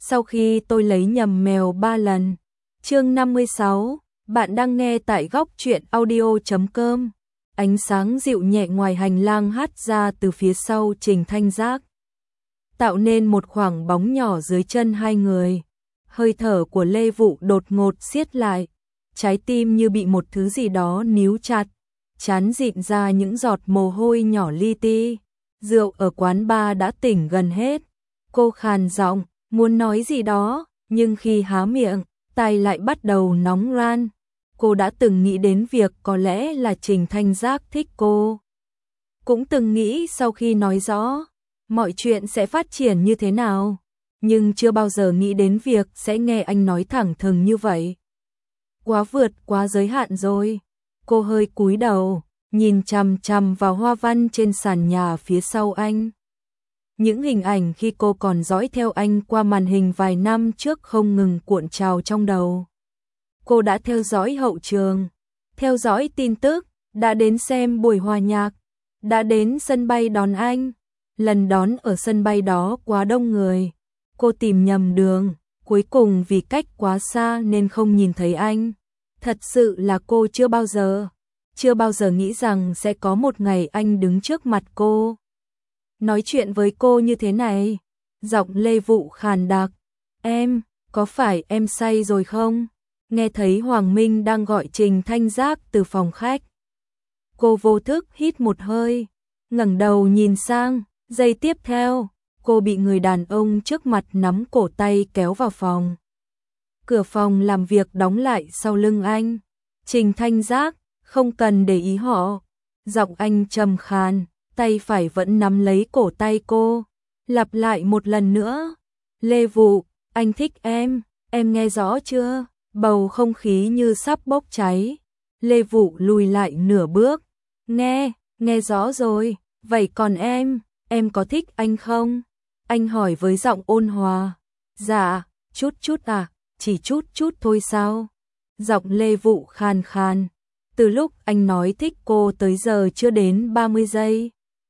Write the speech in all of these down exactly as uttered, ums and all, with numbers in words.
sau khi tôi lấy nhầm mèo ba lần. Chương năm mươi sáu, bạn đang nghe tại góc truyện audio chấm com. Ánh sáng dịu nhẹ ngoài hành lang hắt ra từ phía sau Trình Thanh Giác, tạo nên một khoảng bóng nhỏ dưới chân hai người. Hơi thở của Lê Vụ đột ngột siết lại, trái tim như bị một thứ gì đó níu chặt, trán dịn ra những giọt mồ hôi nhỏ li ti. Rượu ở quán bar đã tỉnh gần hết. Cô khàn giọng, muốn nói gì đó, nhưng khi há miệng, tai lại bắt đầu nóng ran. Cô đã từng nghĩ đến việc có lẽ là Trình Thanh Giác thích cô. Cũng từng nghĩ sau khi nói rõ, mọi chuyện sẽ phát triển như thế nào. Nhưng chưa bao giờ nghĩ đến việc sẽ nghe anh nói thẳng thừng như vậy. Quá vượt quá giới hạn rồi. Cô hơi cúi đầu, nhìn chằm chằm vào hoa văn trên sàn nhà phía sau anh. Những hình ảnh khi cô còn dõi theo anh qua màn hình vài năm trước không ngừng cuộn trào trong đầu. Cô đã theo dõi hậu trường, theo dõi tin tức, đã đến xem buổi hòa nhạc, đã đến sân bay đón anh. Lần đón ở sân bay đó quá đông người. Cô tìm nhầm đường, cuối cùng vì cách quá xa nên không nhìn thấy anh. Thật sự là cô chưa bao giờ, chưa bao giờ nghĩ rằng sẽ có một ngày anh đứng trước mặt cô, nói chuyện với cô như thế này. Giọng Lê Vụ khàn đặc, em, có phải em say rồi không? Nghe thấy Hoàng Minh đang gọi Trình Thanh Giác từ phòng khách. Cô vô thức hít một hơi, ngẩng đầu nhìn sang, giây tiếp theo, cô bị người đàn ông trước mặt nắm cổ tay kéo vào phòng. Cửa phòng làm việc đóng lại sau lưng anh. Trình Thanh Giác, không cần để ý họ. Giọng anh trầm khàn, tay phải vẫn nắm lấy cổ tay cô. Lặp lại một lần nữa. Lê Vụ, anh thích em, em nghe rõ chưa? Bầu không khí như sắp bốc cháy. Lê Vụ lùi lại nửa bước. Nghe, nghe rõ rồi, vậy còn em, em có thích anh không? Anh hỏi với giọng ôn hòa. Dạ, chút chút à, chỉ chút chút thôi sao? Giọng Lê Vụ khàn khàn. Từ lúc anh nói thích cô tới giờ chưa đến ba mươi giây.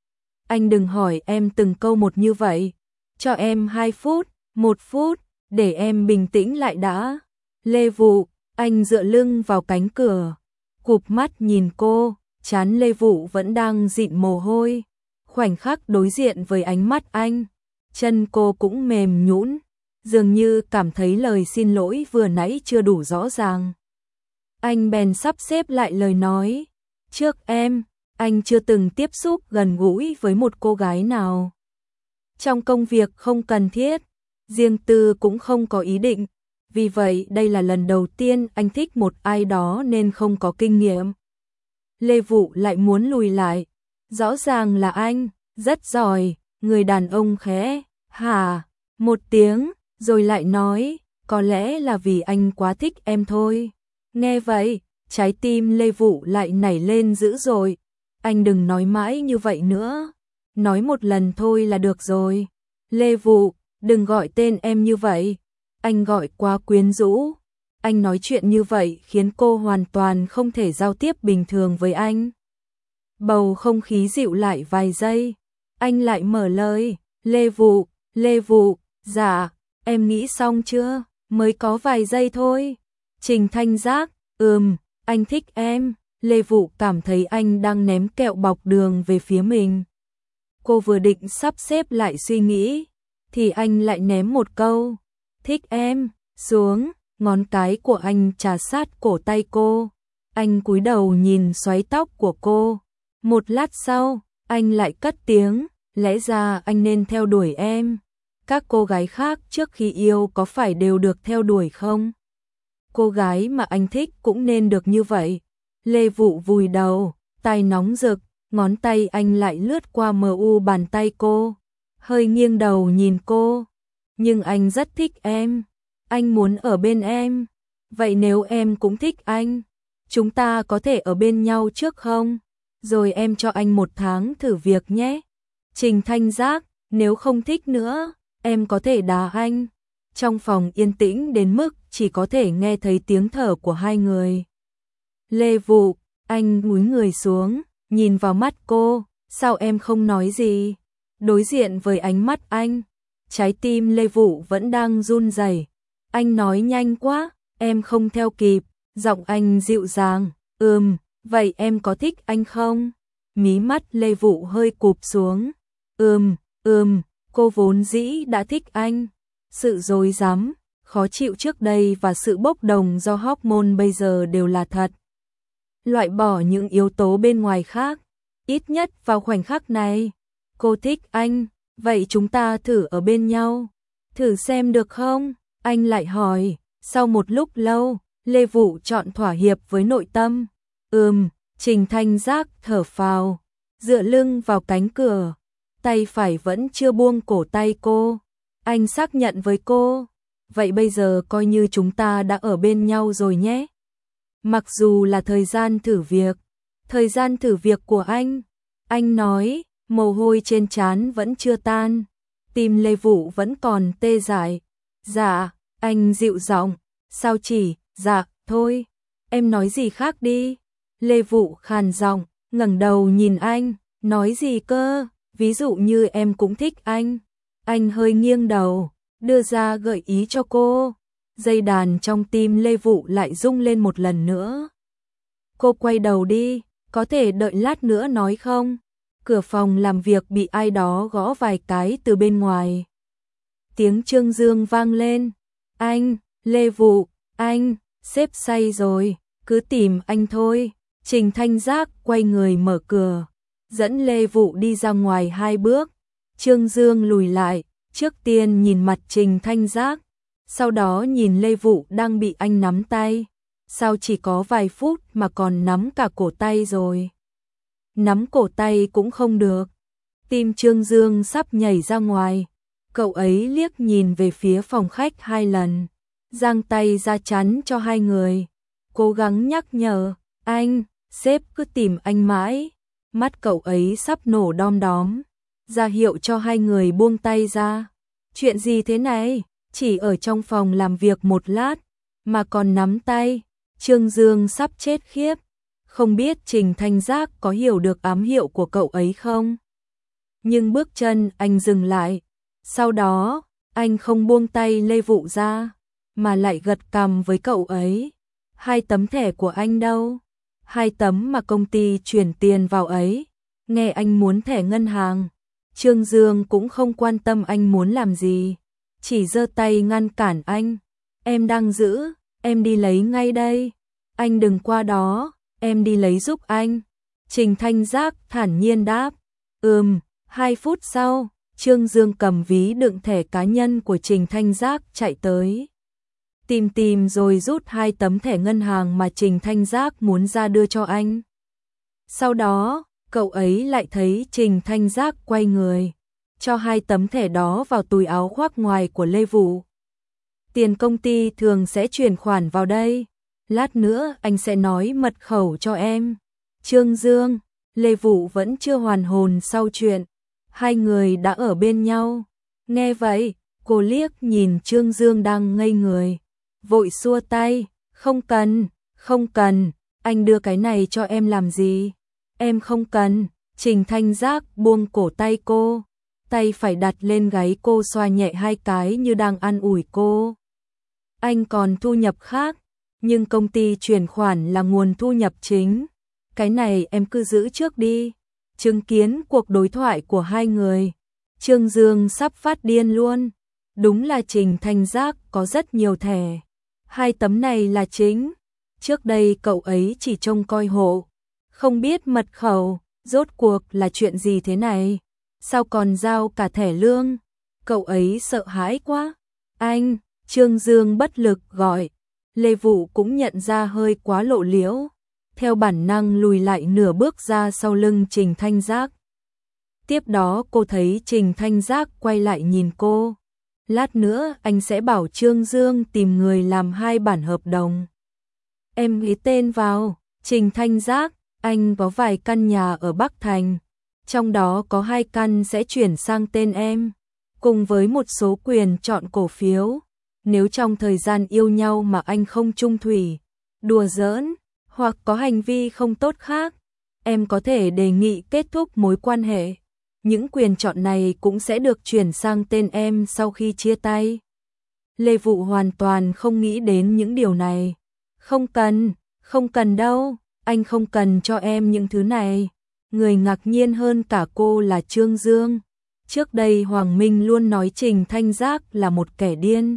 Anh đừng hỏi em từng câu một như vậy. Cho em hai phút, một phút, để em bình tĩnh lại đã. Lê Vụ, anh dựa lưng vào cánh cửa, cụp mắt nhìn cô, trán Lê Vụ vẫn đang dịn mồ hôi. Khoảnh khắc đối diện với ánh mắt anh, chân cô cũng mềm nhũn, dường như cảm thấy lời xin lỗi vừa nãy chưa đủ rõ ràng. Anh bèn sắp xếp lại lời nói. Trước em, anh chưa từng tiếp xúc gần gũi với một cô gái nào. Trong công việc không cần thiết, riêng tư cũng không có ý định. Vì vậy đây là lần đầu tiên anh thích một ai đó nên không có kinh nghiệm. Lê Vụ lại muốn lùi lại. Rõ ràng là anh, rất giỏi, người đàn ông khẽ, hả, một tiếng, rồi lại nói, có lẽ là vì anh quá thích em thôi. Nghe vậy, trái tim Lê Vụ lại nảy lên dữ dội. Anh đừng nói mãi như vậy nữa, nói một lần thôi là được rồi. Lê Vụ, đừng gọi tên em như vậy, anh gọi quá quyến rũ. Anh nói chuyện như vậy khiến cô hoàn toàn không thể giao tiếp bình thường với anh. Bầu không khí dịu lại vài giây, anh lại mở lời. Lê Vụ, Lê Vụ, dạ, em nghĩ xong chưa? Mới có vài giây thôi. Trình Thanh Giác, ừm, anh thích em. Lê Vụ cảm thấy anh đang ném kẹo bọc đường về phía mình. Cô vừa định sắp xếp lại suy nghĩ, thì anh lại ném một câu, thích em, xuống. Ngón cái của anh chà sát cổ tay cô. Anh cúi đầu nhìn xoáy tóc của cô. Một lát sau, anh lại cất tiếng, lẽ ra anh nên theo đuổi em. Các cô gái khác trước khi yêu có phải đều được theo đuổi không? Cô gái mà anh thích cũng nên được như vậy. Lê Vụ vùi đầu, tai nóng rực, ngón tay anh lại lướt qua mờ u bàn tay cô, hơi nghiêng đầu nhìn cô. Nhưng anh rất thích em, anh muốn ở bên em. Vậy nếu em cũng thích anh, chúng ta có thể ở bên nhau trước không? Rồi em cho anh một tháng thử việc nhé. Trình Thanh Giác, nếu không thích nữa, em có thể đá anh. Trong phòng yên tĩnh đến mức chỉ có thể nghe thấy tiếng thở của hai người. Lê Vụ, anh cúi người xuống, nhìn vào mắt cô, sao em không nói gì? Đối diện với ánh mắt anh, Trái tim Lê Vũ vẫn đang run rẩy. Anh nói nhanh quá, em không theo kịp. Giọng anh dịu dàng. Ừm, vậy em có thích anh không? Mí mắt Lê Vũ hơi cụp xuống. Ừm, ừm, cô vốn dĩ đã thích anh. Sự rối rắm, khó chịu trước đây và sự bốc đồng do hormone bây giờ đều là thật. Loại bỏ những yếu tố bên ngoài khác, ít nhất vào khoảnh khắc này. Cô thích anh, vậy chúng ta thử ở bên nhau. Thử xem được không? Anh lại hỏi. Sau một lúc lâu, Lê Vũ chọn thỏa hiệp với nội tâm. Ừm, Trình Thanh Giác thở phào, dựa lưng vào cánh cửa, tay phải vẫn chưa buông cổ tay cô. Anh xác nhận với cô, vậy bây giờ coi như chúng ta đã ở bên nhau rồi nhé. Mặc dù là thời gian thử việc, thời gian thử việc của anh, anh nói, mồ hôi trên trán vẫn chưa tan, tim Lê Vũ vẫn còn tê dại. Dạ, anh dịu giọng, sao chỉ, dạ, thôi, em nói gì khác đi. Lê Vũ khàn giọng, ngẩng đầu nhìn anh, nói gì cơ, ví dụ như em cũng thích anh. Anh hơi nghiêng đầu, đưa ra gợi ý cho cô. Dây đàn trong tim Lê Vũ lại rung lên một lần nữa. Cô quay đầu đi, có thể đợi lát nữa nói không? Cửa phòng làm việc bị ai đó gõ vài cái từ bên ngoài. Tiếng Trương Dương vang lên. Anh, Lê Vũ, anh, sếp say rồi, cứ tìm anh thôi. Trình Thanh Giác quay người mở cửa, dẫn Lê Vũ đi ra ngoài hai bước. Trương Dương lùi lại, trước tiên nhìn mặt Trình Thanh Giác, sau đó nhìn Lê Vũ đang bị anh nắm tay. Sao chỉ có vài phút mà còn nắm cả cổ tay rồi? Nắm cổ tay cũng không được. Tim Trương Dương sắp nhảy ra ngoài. Cậu ấy liếc nhìn về phía phòng khách hai lần, giang tay ra chắn cho hai người, cố gắng nhắc nhở, anh, sếp cứ tìm anh mãi. Mắt cậu ấy sắp nổ đom đóm, ra hiệu cho hai người buông tay ra. Chuyện gì thế này? Chỉ ở trong phòng làm việc một lát, mà còn nắm tay. Trương Dương sắp chết khiếp. Không biết Trình Thanh Giác có hiểu được ám hiệu của cậu ấy không? Nhưng bước chân anh dừng lại. Sau đó, anh không buông tay Lê Vũ ra, mà lại gật cằm với cậu ấy. Hai tấm thẻ của anh đâu? Hai tấm mà công ty chuyển tiền vào ấy. Nghe anh muốn thẻ ngân hàng, Trương Dương cũng không quan tâm anh muốn làm gì, chỉ giơ tay ngăn cản anh. Em đang giữ, em đi lấy ngay đây. Anh đừng qua đó, em đi lấy giúp anh. Trình Thanh Giác thản nhiên đáp. Ừm, hai phút sau, Trương Dương cầm ví đựng thẻ cá nhân của Trình Thanh Giác chạy tới. Tìm tìm rồi rút hai tấm thẻ ngân hàng mà Trình Thanh Giác muốn ra đưa cho anh. Sau đó, cậu ấy lại thấy Trình Thanh Giác quay người, cho hai tấm thẻ đó vào túi áo khoác ngoài của Lê Vũ. Tiền công ty thường sẽ chuyển khoản vào đây. Lát nữa anh sẽ nói mật khẩu cho em. Trương Dương, Lê Vũ vẫn chưa hoàn hồn sau chuyện. Hai người đã ở bên nhau. Nghe vậy, cô liếc nhìn Trương Dương đang ngây người, vội xua tay. Không cần, không cần, anh đưa cái này cho em làm gì? Em không cần. Trình Thanh Giác buông cổ tay cô, tay phải đặt lên gáy cô xoa nhẹ hai cái như đang an ủi cô. Anh còn thu nhập khác, nhưng công ty chuyển khoản là nguồn thu nhập chính. Cái này em cứ giữ trước đi. Chứng kiến cuộc đối thoại của hai người, Trương Dương sắp phát điên luôn. Đúng là Trình Thanh Giác có rất nhiều thẻ. Hai tấm này là chính. Trước đây cậu ấy chỉ trông coi hộ, không biết mật khẩu. Rốt cuộc là chuyện gì thế này? Sao còn giao cả thẻ lương? Cậu ấy sợ hãi quá. Anh, Trương Dương bất lực gọi. Lê Vũ cũng nhận ra hơi quá lộ liễu, theo bản năng lùi lại nửa bước ra sau lưng Trình Thanh Giác. Tiếp đó cô thấy Trình Thanh Giác quay lại nhìn cô. Lát nữa anh sẽ bảo Trương Dương tìm người làm hai bản hợp đồng. Em ghi tên vào. Trình Thanh Giác, anh có vài căn nhà ở Bắc Thành, trong đó có hai căn sẽ chuyển sang tên em, cùng với một số quyền chọn cổ phiếu. Nếu trong thời gian yêu nhau mà anh không chung thủy, đùa giỡn, hoặc có hành vi không tốt khác, em có thể đề nghị kết thúc mối quan hệ. những quyền chọn này cũng sẽ được chuyển sang tên em sau khi chia tay. Lê Vụ hoàn toàn không nghĩ đến những điều này. Không cần, không cần đâu, anh không cần cho em những thứ này. Người ngạc nhiên hơn cả cô là Trương Dương. Trước đây Hoàng Minh luôn nói Trình Thanh Giác là một kẻ điên.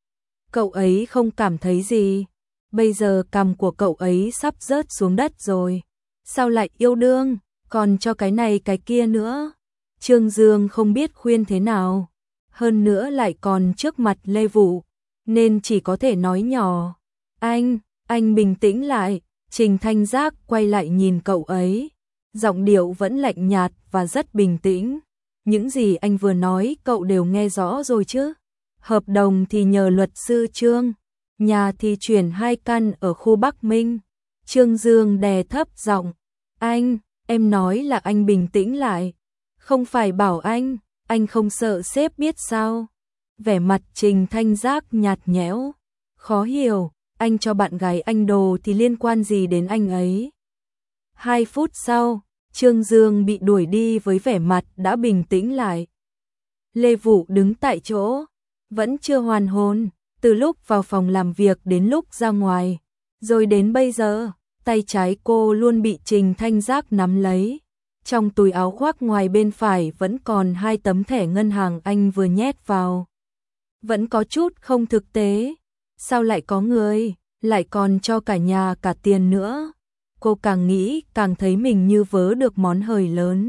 Cậu ấy không cảm thấy gì. Bây giờ cằm của cậu ấy sắp rớt xuống đất rồi. Sao lại yêu đương, còn cho cái này cái kia nữa. Trương Dương không biết khuyên thế nào. Hơn nữa lại còn trước mặt Lê Vụ, nên chỉ có thể nói nhỏ. Anh, anh bình tĩnh lại. Trình Thanh Giác quay lại nhìn cậu ấy. Giọng điệu vẫn lạnh nhạt và rất bình tĩnh. Những gì anh vừa nói cậu đều nghe rõ rồi chứ. Hợp đồng thì nhờ luật sư Trương, nhà thì chuyển hai căn ở khu Bắc Minh. Trương Dương đè thấp giọng. Anh, em nói là anh bình tĩnh lại. Không phải bảo anh, anh không sợ sếp biết sao. Vẻ mặt Trình Thanh Giác nhạt nhẽo. Khó hiểu, anh cho bạn gái anh đồ thì liên quan gì đến anh ấy. Hai phút sau, Trương Dương bị đuổi đi với vẻ mặt đã bình tĩnh lại. Lê Vụ đứng tại chỗ, vẫn chưa hoàn hồn, từ lúc vào phòng làm việc đến lúc ra ngoài. Rồi đến bây giờ, tay trái cô luôn bị Trình Thanh Giác nắm lấy. Trong túi áo khoác ngoài bên phải vẫn còn hai tấm thẻ ngân hàng anh vừa nhét vào. Vẫn có chút không thực tế. Sao lại có người, lại còn cho cả nhà cả tiền nữa. Cô càng nghĩ càng thấy mình như vớ được món hời lớn.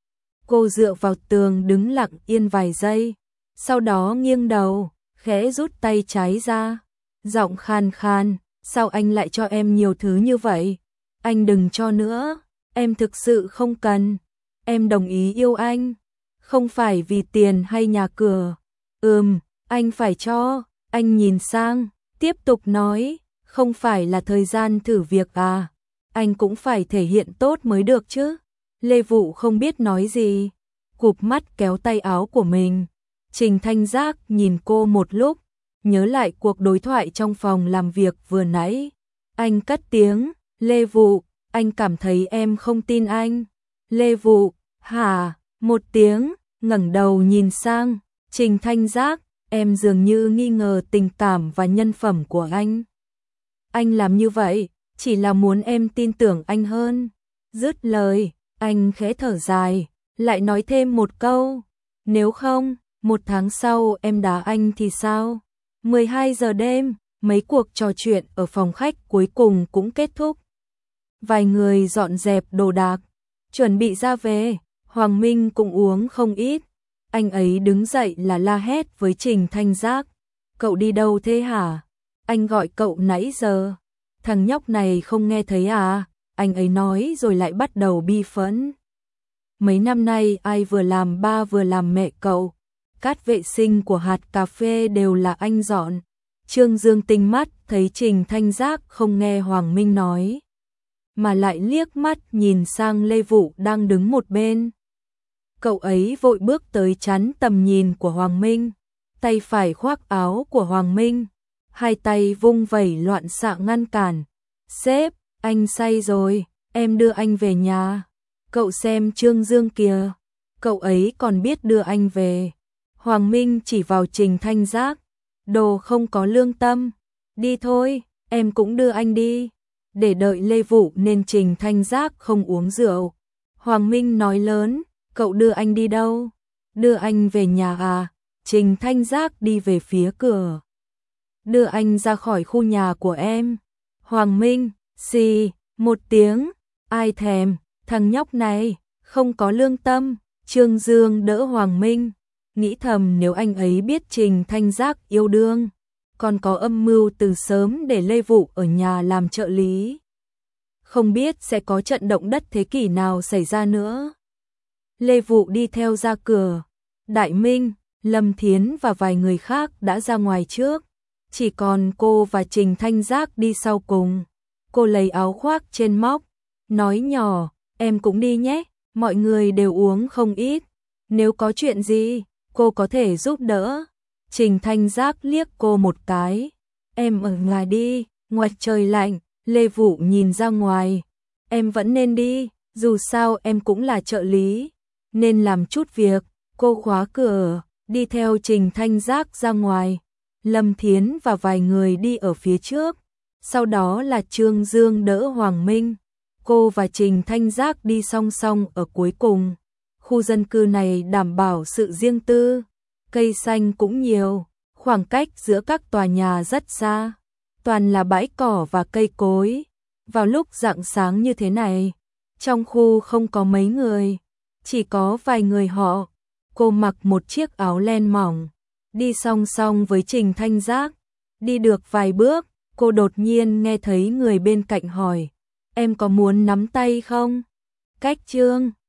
Cô dựa vào tường đứng lặng yên vài giây. Sau đó nghiêng đầu, khẽ rút tay trái ra. Giọng khan khan, sao anh lại cho em nhiều thứ như vậy? Anh đừng cho nữa, em thực sự không cần. Em đồng ý yêu anh, không phải vì tiền hay nhà cửa. Ừm, anh phải cho. Anh nhìn sang, tiếp tục nói, không phải là thời gian thử việc à? Anh cũng phải thể hiện tốt mới được chứ. Lê Vụ không biết nói gì, cụp mắt kéo tay áo của mình. Trình Thanh Giác nhìn cô một lúc, nhớ lại cuộc đối thoại trong phòng làm việc vừa nãy. Anh cất tiếng, Lê Vụ, anh cảm thấy em không tin anh. Lê Vụ, hả? Một tiếng, ngẩng đầu nhìn sang, Trình Thanh Giác, em dường như nghi ngờ tình cảm và nhân phẩm của anh. Anh làm như vậy, chỉ là muốn em tin tưởng anh hơn. Dứt lời, anh khẽ thở dài, lại nói thêm một câu, nếu không, một tháng sau em đá anh thì sao? mười hai giờ đêm, mấy cuộc trò chuyện ở phòng khách cuối cùng cũng kết thúc. Vài người dọn dẹp đồ đạc, chuẩn bị ra về, Hoàng Minh cũng uống không ít. Anh ấy đứng dậy là la hét với Trình Thanh Giác. Cậu đi đâu thế hả? Anh gọi cậu nãy giờ. Thằng nhóc này không nghe thấy à? Anh ấy nói rồi lại bắt đầu bi phẫn. Mấy năm nay ai vừa làm ba vừa làm mẹ cậu. Cát vệ sinh của hạt cà phê đều là anh dọn. Trương Dương tinh mắt thấy Trình Thanh Giác không nghe Hoàng Minh nói, mà lại liếc mắt nhìn sang Lê Vụ đang đứng một bên. Cậu ấy vội bước tới chắn tầm nhìn của Hoàng Minh, tay phải khoác áo của Hoàng Minh, hai tay vung vẩy loạn xạ ngăn cản. Sếp, anh say rồi, em đưa anh về nhà. Cậu xem Trương Dương kìa, cậu ấy còn biết đưa anh về. Hoàng Minh chỉ vào Trình Thanh Giác, đồ không có lương tâm. Đi thôi, em cũng đưa anh đi. Để đợi Lê Vụ nên Trình Thanh Giác không uống rượu. Hoàng Minh nói lớn, cậu đưa anh đi đâu? Đưa anh về nhà à? Trình Thanh Giác đi về phía cửa. Đưa anh ra khỏi khu nhà của em. Hoàng Minh, xì, một tiếng, ai thèm, thằng nhóc này, không có lương tâm. Trương Dương đỡ Hoàng Minh, nghĩ thầm nếu anh ấy biết Trình Thanh Giác yêu đương, còn có âm mưu từ sớm để Lê Vụ ở nhà làm trợ lý. Không biết sẽ có trận động đất thế kỷ nào xảy ra nữa. Lê Vụ đi theo ra cửa, Đại Minh, Lâm Thiến và vài người khác đã ra ngoài trước. Chỉ còn cô và Trình Thanh Giác đi sau cùng. Cô lấy áo khoác trên móc, nói nhỏ, em cũng đi nhé, mọi người đều uống không ít. Nếu có chuyện gì, cô có thể giúp đỡ. Trình Thanh Giác liếc cô một cái. Em ở ngoài đi, ngoài trời lạnh. Lê Vụ nhìn ra ngoài. Em vẫn nên đi, dù sao em cũng là trợ lý. nên làm chút việc. Cô khóa cửa, đi theo Trình Thanh Giác ra ngoài. Lâm Thiến và vài người đi ở phía trước, sau đó là Trương Dương đỡ Hoàng Minh. Cô và Trình Thanh Giác đi song song ở cuối cùng. Khu dân cư này đảm bảo sự riêng tư, cây xanh cũng nhiều, khoảng cách giữa các tòa nhà rất xa, toàn là bãi cỏ và cây cối. Vào lúc rạng sáng như thế này, trong khu không có mấy người, chỉ có vài người họ. Cô mặc một chiếc áo len mỏng, đi song song với Trình Thanh Giác. Đi được vài bước, cô đột nhiên nghe thấy người bên cạnh hỏi, em có muốn nắm tay không? Cách Trương